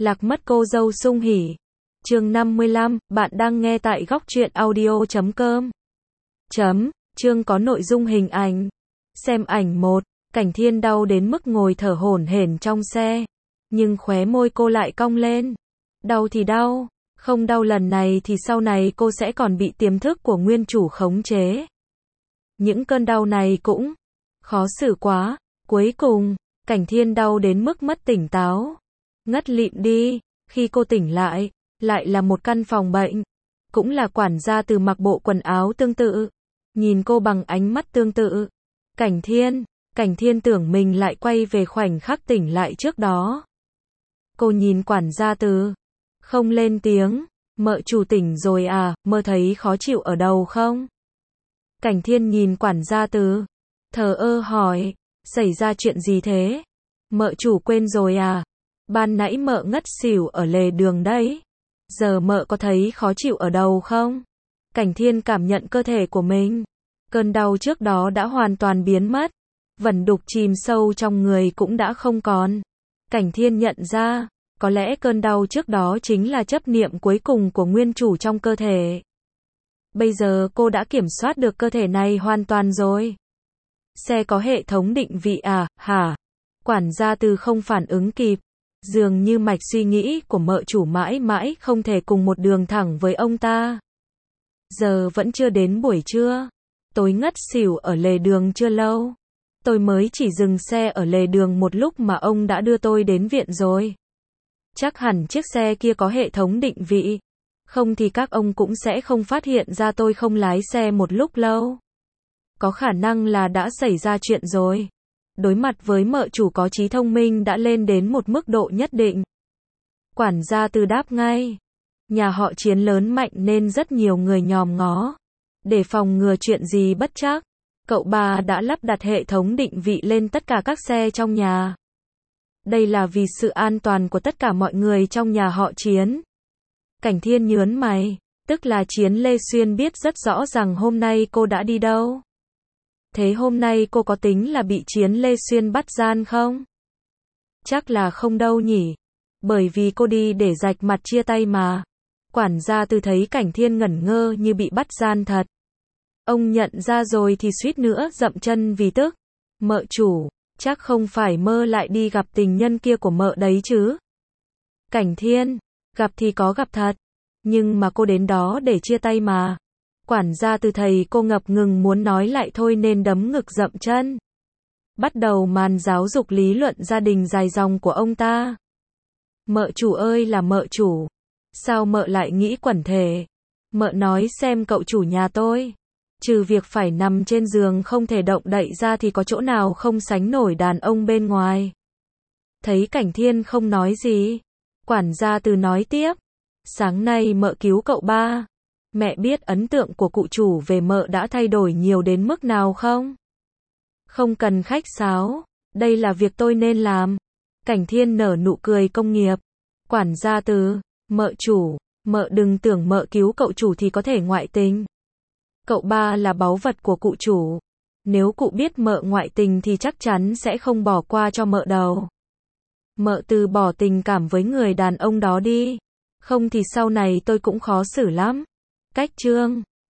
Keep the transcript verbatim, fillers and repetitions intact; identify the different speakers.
Speaker 1: Lạc mất cô dâu sung hỉ. Chương năm mươi lăm, bạn đang nghe tại góc truyện audio chấm com. Chấm, chương có nội dung hình ảnh. Xem ảnh một, Cảnh Thiên đau đến mức ngồi thở hổn hển trong xe. Nhưng khóe môi cô lại cong lên. Đau thì đau, không đau lần này thì sau này cô sẽ còn bị tiềm thức của nguyên chủ khống chế. Những cơn đau này cũng khó xử quá. Cuối cùng, Cảnh Thiên đau đến mức mất tỉnh táo. Ngất lịm đi, khi cô tỉnh lại, lại là một căn phòng bệnh. Cũng là quản gia Từ mặc bộ quần áo tương tự. Nhìn cô bằng ánh mắt tương tự. Cảnh Thiên, Cảnh Thiên tưởng mình lại quay về khoảnh khắc tỉnh lại trước đó. Cô nhìn quản gia Từ. Không lên tiếng. Mợ chủ tỉnh rồi à, mơ thấy khó chịu ở đầu không? Cảnh Thiên nhìn quản gia Từ. Thờ ơ hỏi. Xảy ra chuyện gì thế? Mợ chủ quên rồi à? Ban nãy mợ ngất xỉu ở lề đường đấy. Giờ mợ có thấy khó chịu ở đầu không? Cảnh Thiên cảm nhận cơ thể của mình. Cơn đau trước đó đã hoàn toàn biến mất. Vẩn đục chìm sâu trong người cũng đã không còn. Cảnh Thiên nhận ra, có lẽ cơn đau trước đó chính là chấp niệm cuối cùng của nguyên chủ trong cơ thể. Bây giờ cô đã kiểm soát được cơ thể này hoàn toàn rồi. Xe có hệ thống định vị à, hả? Quản gia Từ không phản ứng kịp. Dường như mạch suy nghĩ của mợ chủ mãi mãi không thể cùng một đường thẳng với ông ta. Giờ vẫn chưa đến buổi trưa. Tôi ngất xỉu ở lề đường chưa lâu. Tôi mới chỉ dừng xe ở lề đường một lúc mà ông đã đưa tôi đến viện rồi. Chắc hẳn chiếc xe kia có hệ thống định vị. Không thì các ông cũng sẽ không phát hiện ra tôi không lái xe một lúc lâu. Có khả năng là đã xảy ra chuyện rồi. Đối mặt với mợ chủ có trí thông minh đã lên đến một mức độ nhất định. Quản gia Từ đáp ngay. Nhà họ Chiến lớn mạnh nên rất nhiều người nhòm ngó. Để phòng ngừa chuyện gì bất trắc, cậu bà đã lắp đặt hệ thống định vị lên tất cả các xe trong nhà. Đây là vì sự an toàn của tất cả mọi người trong nhà họ Chiến. Cảnh Thiên nhớn mày, tức là Chiến Lê Xuyên biết rất rõ rằng hôm nay cô đã đi đâu. Thế hôm nay cô có tính là bị Chiến Lê Xuyên bắt gian không? Chắc là không đâu nhỉ. Bởi vì cô đi để rạch mặt chia tay mà. Quản gia Từ thấy Cảnh Thiên ngẩn ngơ như bị bắt gian thật. Ông nhận ra rồi thì suýt nữa dậm chân vì tức. Mợ chủ, chắc không phải mơ lại đi gặp tình nhân kia của mợ đấy chứ? Cảnh Thiên, gặp thì có gặp thật. Nhưng mà cô đến đó để chia tay mà. Quản gia Từ thầy cô ngập ngừng muốn nói lại thôi nên đấm ngực dậm chân. Bắt đầu màn giáo dục lý luận gia đình dài dòng của ông ta. Mợ chủ ơi là mợ chủ. Sao mợ lại nghĩ quẩn thể? Mợ nói xem cậu chủ nhà tôi. Trừ việc phải nằm trên giường không thể động đậy ra thì có chỗ nào không sánh nổi đàn ông bên ngoài. Thấy Cảnh Thiên không nói gì. Quản gia Từ nói tiếp. Sáng nay mợ cứu cậu ba. Mẹ biết ấn tượng của cụ chủ về mợ đã thay đổi nhiều đến mức nào không? Không cần khách sáo. Đây là việc tôi nên làm. Cảnh Thiên nở nụ cười công nghiệp. Quản gia Từ. Mợ chủ, mợ đừng tưởng mợ cứu cậu chủ thì có thể ngoại tình. Cậu ba là báu vật của cụ chủ. Nếu cụ biết mợ ngoại tình thì chắc chắn sẽ không bỏ qua cho mợ đâu. Mợ từ bỏ tình cảm với người đàn ông đó đi. Không thì sau này tôi cũng khó xử lắm. Cách chương